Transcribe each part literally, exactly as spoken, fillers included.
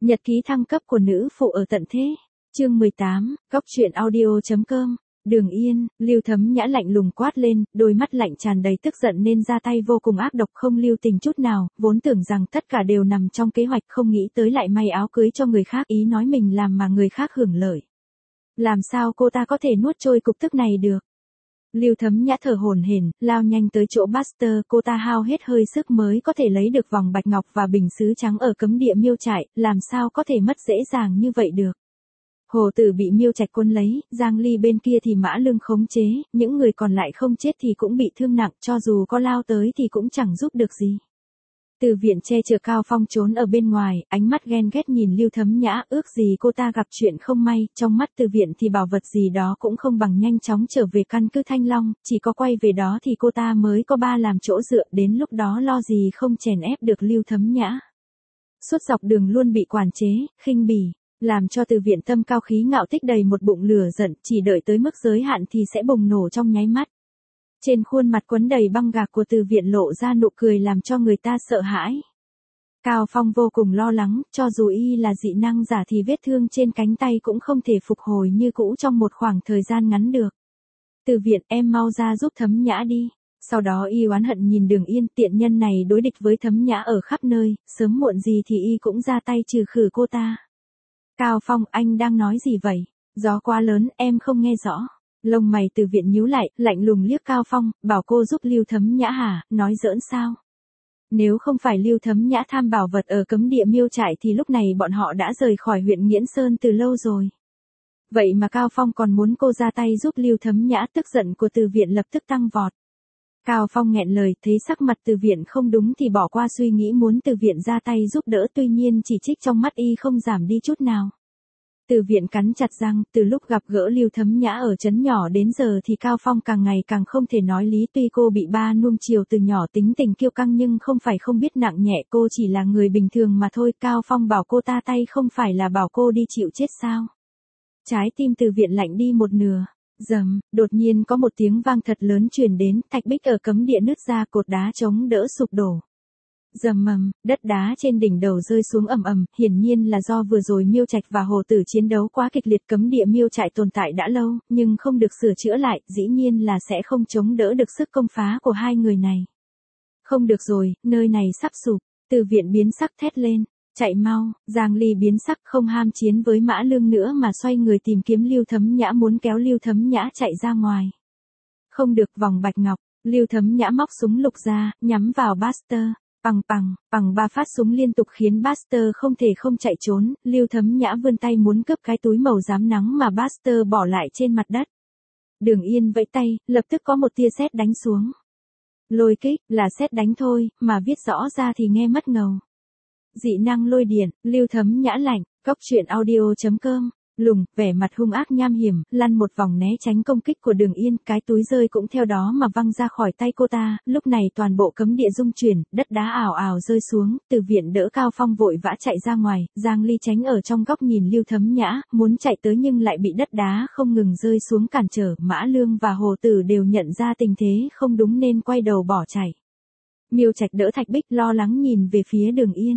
Nhật ký thăng cấp của nữ phụ ở tận thế. Chương mười tám, góc truyện audio.com. Đường Yên, Lưu Thấm Nhã lạnh lùng quát lên, đôi mắt lạnh tràn đầy tức giận nên ra tay vô cùng ác độc không lưu tình chút nào, vốn tưởng rằng tất cả đều nằm trong kế hoạch không nghĩ tới lại may áo cưới cho người khác, ý nói mình làm mà người khác hưởng lợi. Làm sao cô ta có thể nuốt trôi cục tức này được? Lưu Thấm Nhã thở hổn hển, lao nhanh tới chỗ Buster, cô ta hao hết hơi sức mới có thể lấy được vòng bạch ngọc và bình sứ trắng ở cấm địa miêu trại, làm sao có thể mất dễ dàng như vậy được. Hồ Tử bị miêu trạch quân lấy, Giang Ly bên kia thì Mã Lương khống chế, những người còn lại không chết thì cũng bị thương nặng, cho dù có lao tới thì cũng chẳng giúp được gì. Từ viện che chở Cao Phong trốn ở bên ngoài, ánh mắt ghen ghét nhìn Lưu Thấm Nhã, ước gì cô ta gặp chuyện không may, trong mắt Từ viện thì bảo vật gì đó cũng không bằng nhanh chóng trở về căn cứ Thanh Long, chỉ có quay về đó thì cô ta mới có ba làm chỗ dựa, đến lúc đó lo gì không chèn ép được Lưu Thấm Nhã. Suốt dọc đường luôn bị quản chế, khinh bỉ, làm cho Từ viện tâm cao khí ngạo tích đầy một bụng lửa giận, chỉ đợi tới mức giới hạn thì sẽ bùng nổ trong nháy mắt. Trên khuôn mặt quấn đầy băng gạc của Từ viện lộ ra nụ cười làm cho người ta sợ hãi. Cao Phong vô cùng lo lắng, cho dù y là dị năng giả thì vết thương trên cánh tay cũng không thể phục hồi như cũ trong một khoảng thời gian ngắn được. Từ viện, em mau ra giúp Thấm Nhã đi. Sau đó y oán hận nhìn Đường Yên, tiện nhân này đối địch với Thấm Nhã ở khắp nơi, sớm muộn gì thì y cũng ra tay trừ khử cô ta. Cao Phong, anh đang nói gì vậy? Gió quá lớn, em không nghe rõ. Lông mày Từ viện nhíu lại, lạnh lùng liếc Cao Phong, bảo cô giúp Lưu Thấm Nhã hả, nói giỡn sao? Nếu không phải Lưu Thấm Nhã tham bảo vật ở cấm địa miêu trại thì lúc này bọn họ đã rời khỏi huyện Nghiễn Sơn từ lâu rồi. Vậy mà Cao Phong còn muốn cô ra tay giúp Lưu Thấm Nhã, tức giận của Từ viện lập tức tăng vọt. Cao Phong nghẹn lời, thấy sắc mặt Từ viện không đúng thì bỏ qua suy nghĩ muốn Từ viện ra tay giúp đỡ, tuy nhiên chỉ trích trong mắt y không giảm đi chút nào. Từ viện cắn chặt răng, từ lúc gặp gỡ Lưu Thấm Nhã ở trấn nhỏ đến giờ thì Cao Phong càng ngày càng không thể nói lý, tuy cô bị ba nuông chiều từ nhỏ tính tình kiêu căng nhưng không phải không biết nặng nhẹ, cô chỉ là người bình thường mà thôi. Cao Phong bảo cô ta tay không phải là bảo cô đi chịu chết sao? Trái tim Từ viện lạnh đi một nửa. Rầm, đột nhiên có một tiếng vang thật lớn truyền đến, thạch bích ở cấm địa nứt ra, cột đá chống đỡ sụp đổ. Rầm mầm, đất đá trên đỉnh đầu rơi xuống ầm ầm, hiển nhiên là do vừa rồi miêu trạch và Hồ Tử chiến đấu quá kịch liệt. Cấm địa miêu trại tồn tại đã lâu, nhưng không được sửa chữa lại, dĩ nhiên là sẽ không chống đỡ được sức công phá của hai người này. Không được rồi, nơi này sắp sụp. Từ viện biến sắc thét lên. Chạy mau, Giang Ly biến sắc không ham chiến với Mã Lương nữa mà xoay người tìm kiếm Lưu Thấm Nhã, muốn kéo Lưu Thấm Nhã chạy ra ngoài. Không được, vòng bạch ngọc. Lưu Thấm Nhã móc súng lục ra, nhắm vào Buster. Pằng pằng, pằng ba phát súng liên tục khiến Buster không thể không chạy trốn. Lưu Thấm Nhã vươn tay muốn cướp cái túi màu rám nắng mà Buster bỏ lại trên mặt đất. Đường Yên vẫy tay, lập tức có một tia sét đánh xuống. Lôi kích, là sét đánh thôi, mà viết rõ ra thì nghe mất ngầu. Dị năng lôi điện, Lưu Thấm Nhã lạnh, góc truyện audio.com. Lùng, vẻ mặt hung ác nham hiểm, lăn một vòng né tránh công kích của Đường Yên, cái túi rơi cũng theo đó mà văng ra khỏi tay cô ta. Lúc này toàn bộ cấm địa rung chuyển, đất đá ảo ảo rơi xuống, Từ viện đỡ Cao Phong vội vã chạy ra ngoài, Giang Ly tránh ở trong góc nhìn Lưu Thấm Nhã, muốn chạy tới nhưng lại bị đất đá không ngừng rơi xuống cản trở. Mã Lương và Hồ Tử đều nhận ra tình thế không đúng nên quay đầu bỏ chạy. Miêu Trạch đỡ Thạch Bích lo lắng nhìn về phía Đường Yên.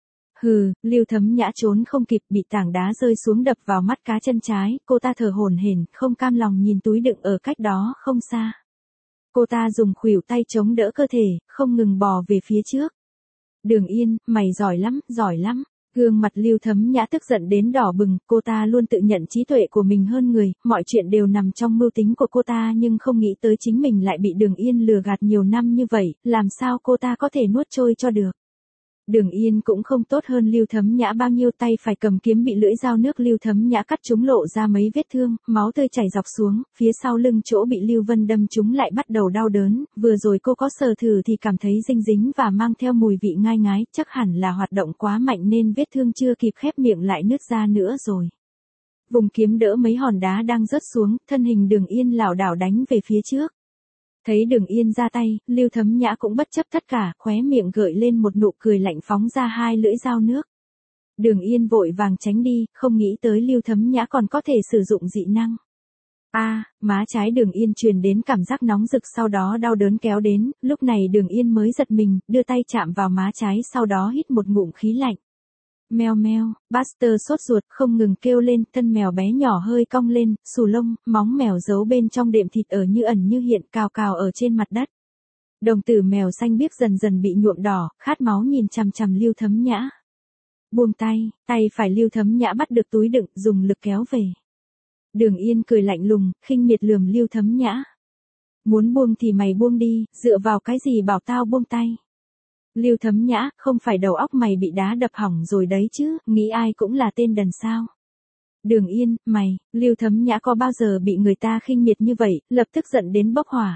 Hừ, Lưu Thấm Nhã trốn không kịp, bị tảng đá rơi xuống đập vào mắt cá chân trái, cô ta thở hổn hển, không cam lòng nhìn túi đựng ở cách đó không xa. Cô ta dùng khuỷu tay chống đỡ cơ thể, không ngừng bò về phía trước. Đường Yên, mày giỏi lắm, giỏi lắm. Gương mặt Lưu Thấm Nhã tức giận đến đỏ bừng, cô ta luôn tự nhận trí tuệ của mình hơn người, mọi chuyện đều nằm trong mưu tính của cô ta nhưng không nghĩ tới chính mình lại bị Đường Yên lừa gạt nhiều năm như vậy, làm sao cô ta có thể nuốt trôi cho được. Đường Yên cũng không tốt hơn Lưu Thấm Nhã bao nhiêu, tay phải cầm kiếm bị lưỡi dao nước Lưu Thấm Nhã cắt trúng lộ ra mấy vết thương, máu tươi chảy dọc xuống, phía sau lưng chỗ bị Lưu Vân đâm trúng lại bắt đầu đau đớn, vừa rồi cô có sờ thử thì cảm thấy dinh dính và mang theo mùi vị ngai ngái, chắc hẳn là hoạt động quá mạnh nên vết thương chưa kịp khép miệng lại nứt ra nữa rồi. Vùng kiếm đỡ mấy hòn đá đang rớt xuống, thân hình Đường Yên lảo đảo đánh về phía trước. Thấy Đường Yên ra tay, Lưu Thấm Nhã cũng bất chấp tất cả, khóe miệng gợi lên một nụ cười lạnh phóng ra hai lưỡi dao nước. Đường Yên vội vàng tránh đi, không nghĩ tới Lưu Thấm Nhã còn có thể sử dụng dị năng. A, à, má trái Đường Yên truyền đến cảm giác nóng rực, sau đó đau đớn kéo đến, lúc này Đường Yên mới giật mình, đưa tay chạm vào má trái sau đó hít một ngụm khí lạnh. Meo meo, Buster sốt ruột không ngừng kêu lên, thân mèo bé nhỏ hơi cong lên, xù lông, móng mèo giấu bên trong đệm thịt ở như ẩn như hiện cào cào ở trên mặt đất. Đồng tử mèo xanh biếc dần dần bị nhuộm đỏ, khát máu nhìn chằm chằm Lưu Thấm Nhã. Buông tay, tay phải Lưu Thấm Nhã bắt được túi đựng, dùng lực kéo về. Đường Yên cười lạnh lùng, khinh miệt lườm Lưu Thấm Nhã. Muốn buông thì mày buông đi, dựa vào cái gì bảo tao buông tay. Lưu Thấm Nhã, không phải đầu óc mày bị đá đập hỏng rồi đấy chứ, nghĩ ai cũng là tên đần sao. Đường Yên, mày, Lưu Thấm Nhã có bao giờ bị người ta khinh miệt như vậy, lập tức giận đến bốc hỏa.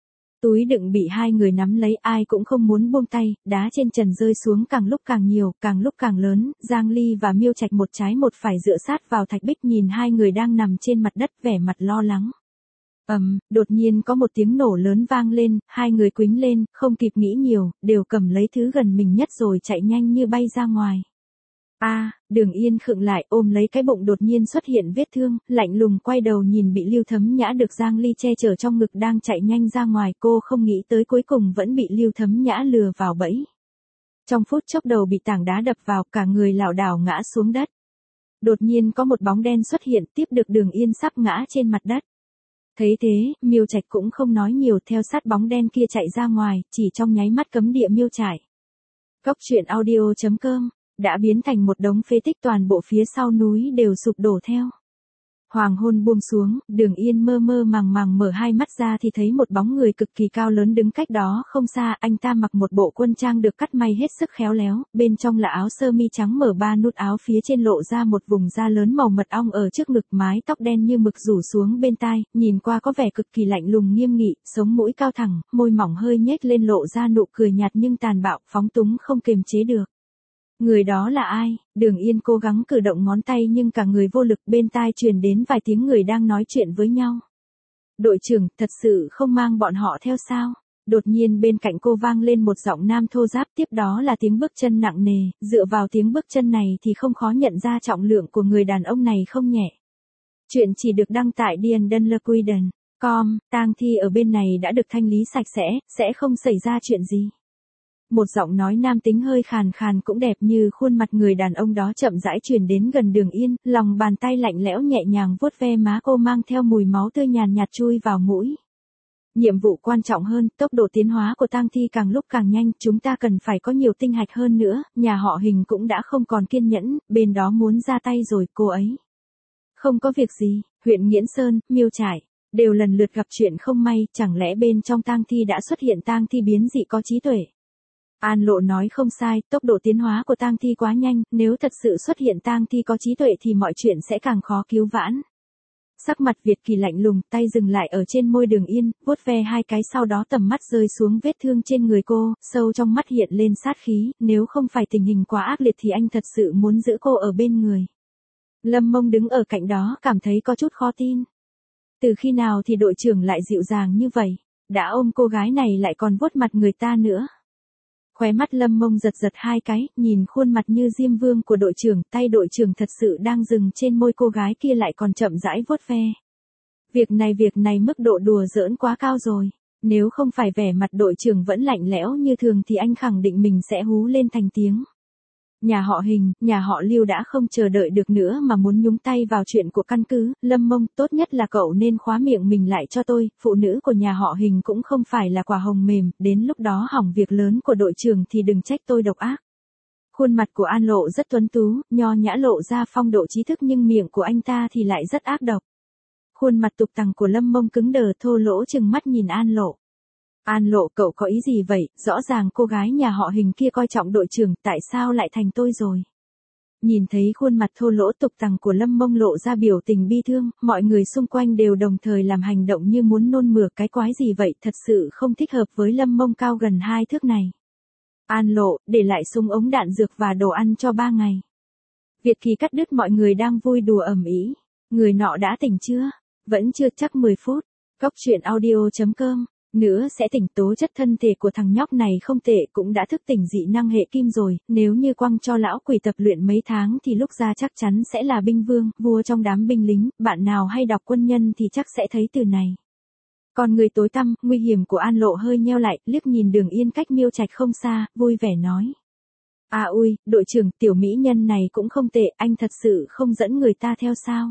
Túi đựng bị hai người nắm lấy, ai cũng không muốn buông tay, đá trên trần rơi xuống càng lúc càng nhiều, càng lúc càng lớn, Giang Ly và Miêu Trạch một trái một phải dựa sát vào thạch bích nhìn hai người đang nằm trên mặt đất vẻ mặt lo lắng. Ầm, um, đột nhiên có một tiếng nổ lớn vang lên, hai người quýnh lên, không kịp nghĩ nhiều, đều cầm lấy thứ gần mình nhất rồi chạy nhanh như bay ra ngoài. A, à, Đường Yên khựng lại, ôm lấy cái bụng đột nhiên xuất hiện vết thương, lạnh lùng quay đầu nhìn bị Lưu Thấm Nhã được Giang Ly che chở trong ngực đang chạy nhanh ra ngoài, cô không nghĩ tới cuối cùng vẫn bị Lưu Thấm Nhã lừa vào bẫy. Trong phút chốc đầu bị tảng đá đập vào, cả người lảo đảo ngã xuống đất. Đột nhiên có một bóng đen xuất hiện, tiếp được Đường Yên sắp ngã trên mặt đất. Thấy thế, Miêu Trạch cũng không nói nhiều, theo sát bóng đen kia chạy ra ngoài, chỉ trong nháy mắt cấm địa miêu trại. Cốc truyện audio chấm com đã biến thành một đống phế tích, toàn bộ phía sau núi đều sụp đổ theo. Hoàng hôn buông xuống, Đường Yên mơ mơ màng màng mở hai mắt ra thì thấy một bóng người cực kỳ cao lớn đứng cách đó không xa, anh ta mặc một bộ quân trang được cắt may hết sức khéo léo, bên trong là áo sơ mi trắng mở ba nút áo, phía trên lộ ra một vùng da lớn màu mật ong ở trước ngực, mái tóc đen như mực rủ xuống bên tai, nhìn qua có vẻ cực kỳ lạnh lùng nghiêm nghị, sống mũi cao thẳng, môi mỏng hơi nhếch lên lộ ra nụ cười nhạt nhưng tàn bạo, phóng túng không kiềm chế được. Người đó là ai? Đường Yên cố gắng cử động ngón tay nhưng cả người vô lực, bên tai truyền đến vài tiếng người đang nói chuyện với nhau. Đội trưởng, thật sự không mang bọn họ theo sao? Đột nhiên bên cạnh cô vang lên một giọng nam thô ráp, tiếp đó là tiếng bước chân nặng nề, dựa vào tiếng bước chân này thì không khó nhận ra trọng lượng của người đàn ông này không nhẹ. Chuyện chỉ được đăng tại Dian Dunlequiden chấm com, tang thi ở bên này đã được thanh lý sạch sẽ, sẽ không xảy ra chuyện gì. Một giọng nói nam tính hơi khàn khàn cũng đẹp như khuôn mặt người đàn ông đó chậm rãi truyền đến gần Đường Yên, lòng bàn tay lạnh lẽo nhẹ nhàng vuốt ve má cô mang theo mùi máu tươi nhàn nhạt chui vào mũi. Nhiệm vụ quan trọng hơn, tốc độ tiến hóa của tang thi càng lúc càng nhanh, chúng ta cần phải có nhiều tinh hạch hơn nữa, nhà họ Hình cũng đã không còn kiên nhẫn, bên đó muốn ra tay rồi, cô ấy. Không có việc gì, huyện Nghiễn Sơn, Miêu Trải, đều lần lượt gặp chuyện không may, chẳng lẽ bên trong tang thi đã xuất hiện tang thi biến dị có trí tuệ. An Lộ nói không sai, tốc độ tiến hóa của tang thi quá nhanh, nếu thật sự xuất hiện tang thi có trí tuệ thì mọi chuyện sẽ càng khó cứu vãn. Sắc mặt Việt Kỳ lạnh lùng, tay dừng lại ở trên môi Đường Yên, vuốt ve hai cái, sau đó tầm mắt rơi xuống vết thương trên người cô, sâu trong mắt hiện lên sát khí, nếu không phải tình hình quá ác liệt thì anh thật sự muốn giữ cô ở bên người. Lâm Mông đứng ở cạnh đó cảm thấy có chút khó tin. Từ khi nào thì đội trưởng lại dịu dàng như vậy, đã ôm cô gái này lại còn vuốt mặt người ta nữa. Khóe mắt Lâm Mông giật giật hai cái, nhìn khuôn mặt như diêm vương của đội trưởng, tay đội trưởng thật sự đang dừng trên môi cô gái kia lại còn chậm rãi vuốt ve. Việc này việc này mức độ đùa giỡn quá cao rồi, nếu không phải vẻ mặt đội trưởng vẫn lạnh lẽo như thường thì anh khẳng định mình sẽ hú lên thành tiếng. Nhà họ Hình, nhà họ Lưu đã không chờ đợi được nữa mà muốn nhúng tay vào chuyện của căn cứ, Lâm Mông, tốt nhất là cậu nên khóa miệng mình lại cho tôi, phụ nữ của nhà họ Hình cũng không phải là quả hồng mềm, đến lúc đó hỏng việc lớn của đội trưởng thì đừng trách tôi độc ác. Khuôn mặt của An Lộ rất tuấn tú, nho nhã lộ ra phong độ trí thức nhưng miệng của anh ta thì lại rất ác độc. Khuôn mặt tục tằng của Lâm Mông cứng đờ, thô lỗ chừng mắt nhìn An Lộ. An Lộ, cậu có ý gì vậy, rõ ràng cô gái nhà họ Hình kia coi trọng đội trưởng, tại sao lại thành tôi rồi? Nhìn thấy khuôn mặt thô lỗ tục tằng của Lâm Mông lộ ra biểu tình bi thương, mọi người xung quanh đều đồng thời làm hành động như muốn nôn mửa, cái quái gì vậy, thật sự không thích hợp với Lâm Mông cao gần hai thước này. An Lộ, để lại súng ống đạn dược và đồ ăn cho ba ngày. Việt Kỳ cắt đứt mọi người đang vui đùa ầm ĩ. Người nọ đã tỉnh chưa? Vẫn chưa, chắc mười phút. Cốc truyện audio chấm com nữa sẽ tỉnh. Tố chất thân thể của thằng nhóc này không tệ, cũng đã thức tỉnh dị năng hệ kim rồi, nếu như quăng cho lão quỷ tập luyện mấy tháng thì lúc ra chắc chắn sẽ là binh vương, vua trong đám binh lính, bạn nào hay đọc Quân Nhân thì chắc sẽ thấy từ này. Còn người tối tăm, nguy hiểm của An Lộ hơi nheo lại, liếc nhìn Đường Yên cách Miêu Trạch không xa, vui vẻ nói. À ui, đội trưởng, tiểu mỹ nhân này cũng không tệ, anh thật sự không dẫn người ta theo sao?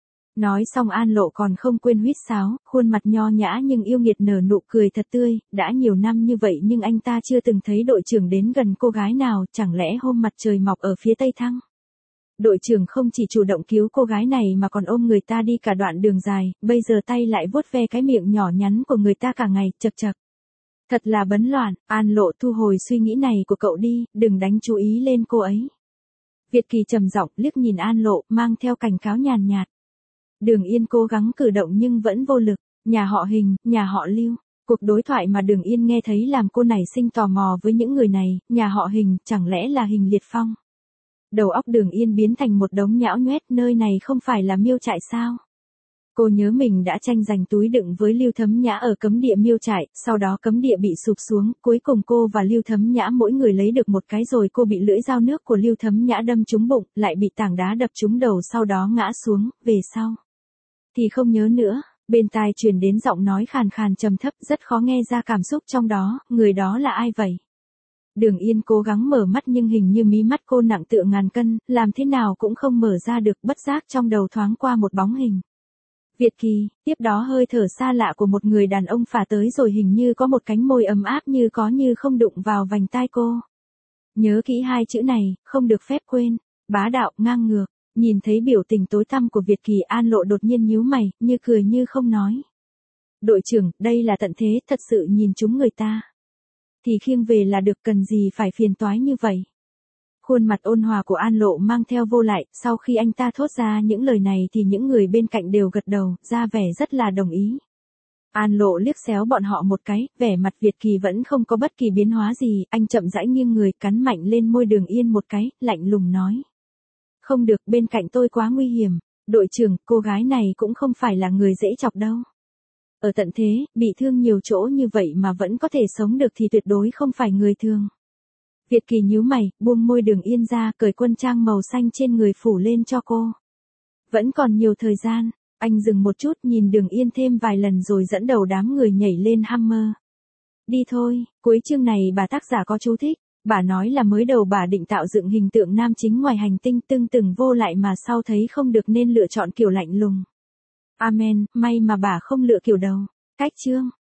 Nói xong An Lộ còn không quên huýt sáo, khuôn mặt nho nhã nhưng yêu nghiệt nở nụ cười thật tươi, đã nhiều năm như vậy nhưng anh ta chưa từng thấy đội trưởng đến gần cô gái nào, chẳng lẽ hôm mặt trời mọc ở phía tây thăng? Đội trưởng không chỉ chủ động cứu cô gái này mà còn ôm người ta đi cả đoạn đường dài, bây giờ tay lại vuốt ve cái miệng nhỏ nhắn của người ta cả ngày, chật chật. Thật là bấn loạn, An Lộ thu hồi suy nghĩ này của cậu đi, đừng đánh chú ý lên cô ấy. Việt Kỳ trầm giọng liếc nhìn An Lộ, mang theo cảnh cáo nhàn nhạt. Đường Yên cố gắng cử động nhưng vẫn vô lực, nhà họ Hình, nhà họ Lưu. Cuộc đối thoại mà Đường Yên nghe thấy làm cô nảy sinh tò mò với những người này, nhà họ Hình, chẳng lẽ là Hình Liệt Phong? Đầu óc Đường Yên biến thành một đống nhão nhoét, nơi này không phải là miêu trại sao? Cô nhớ mình đã tranh giành túi đựng với Lưu Thấm Nhã ở cấm địa miêu trại, sau đó cấm địa bị sụp xuống, cuối cùng cô và Lưu Thấm Nhã mỗi người lấy được một cái rồi cô bị lưỡi dao nước của Lưu Thấm Nhã đâm trúng bụng, lại bị tảng đá đập trúng đầu sau đó ngã xuống, về sau. Thì không nhớ nữa, bên tai truyền đến giọng nói khàn khàn trầm thấp rất khó nghe ra cảm xúc trong đó, người đó là ai vậy? Đường Yên cố gắng mở mắt nhưng hình như mí mắt cô nặng tựa ngàn cân, làm thế nào cũng không mở ra được, bất giác trong đầu thoáng qua một bóng hình. Việt Kỳ, tiếp đó hơi thở xa lạ của một người đàn ông phả tới rồi hình như có một cánh môi ấm áp như có như không đụng vào vành tai cô. Nhớ kỹ hai chữ này, không được phép quên, bá đạo, ngang ngược, nhìn thấy biểu tình tối tăm của Việt Kỳ An Lộ đột nhiên nhíu mày, như cười như không nói. Đội trưởng, đây là tận thế, thật sự nhìn chúng người ta. Thì khiêng về là được, cần gì phải phiền toái như vậy. Khuôn mặt ôn hòa của An Lộ mang theo vô lại, sau khi anh ta thốt ra những lời này thì những người bên cạnh đều gật đầu, ra vẻ rất là đồng ý. An Lộ liếc xéo bọn họ một cái, vẻ mặt Việt Kỳ vẫn không có bất kỳ biến hóa gì, anh chậm rãi nghiêng người cắn mạnh lên môi Đường Yên một cái, lạnh lùng nói. Không được, bên cạnh tôi quá nguy hiểm, đội trưởng, cô gái này cũng không phải là người dễ chọc đâu. Ở tận thế, bị thương nhiều chỗ như vậy mà vẫn có thể sống được thì tuyệt đối không phải người thường. Việt Kỳ nhíu mày, buông môi Đường Yên ra, cởi quân trang màu xanh trên người phủ lên cho cô. Vẫn còn nhiều thời gian, anh dừng một chút nhìn Đường Yên thêm vài lần rồi dẫn đầu đám người nhảy lên Hummer. Đi thôi, cuối chương này bà tác giả có chú thích, bà nói là mới đầu bà định tạo dựng hình tượng nam chính ngoài hành tinh tưng từng vô lại mà sau thấy không được nên lựa chọn kiểu lạnh lùng. Amen, may mà bà không lựa kiểu đầu. Cách chương.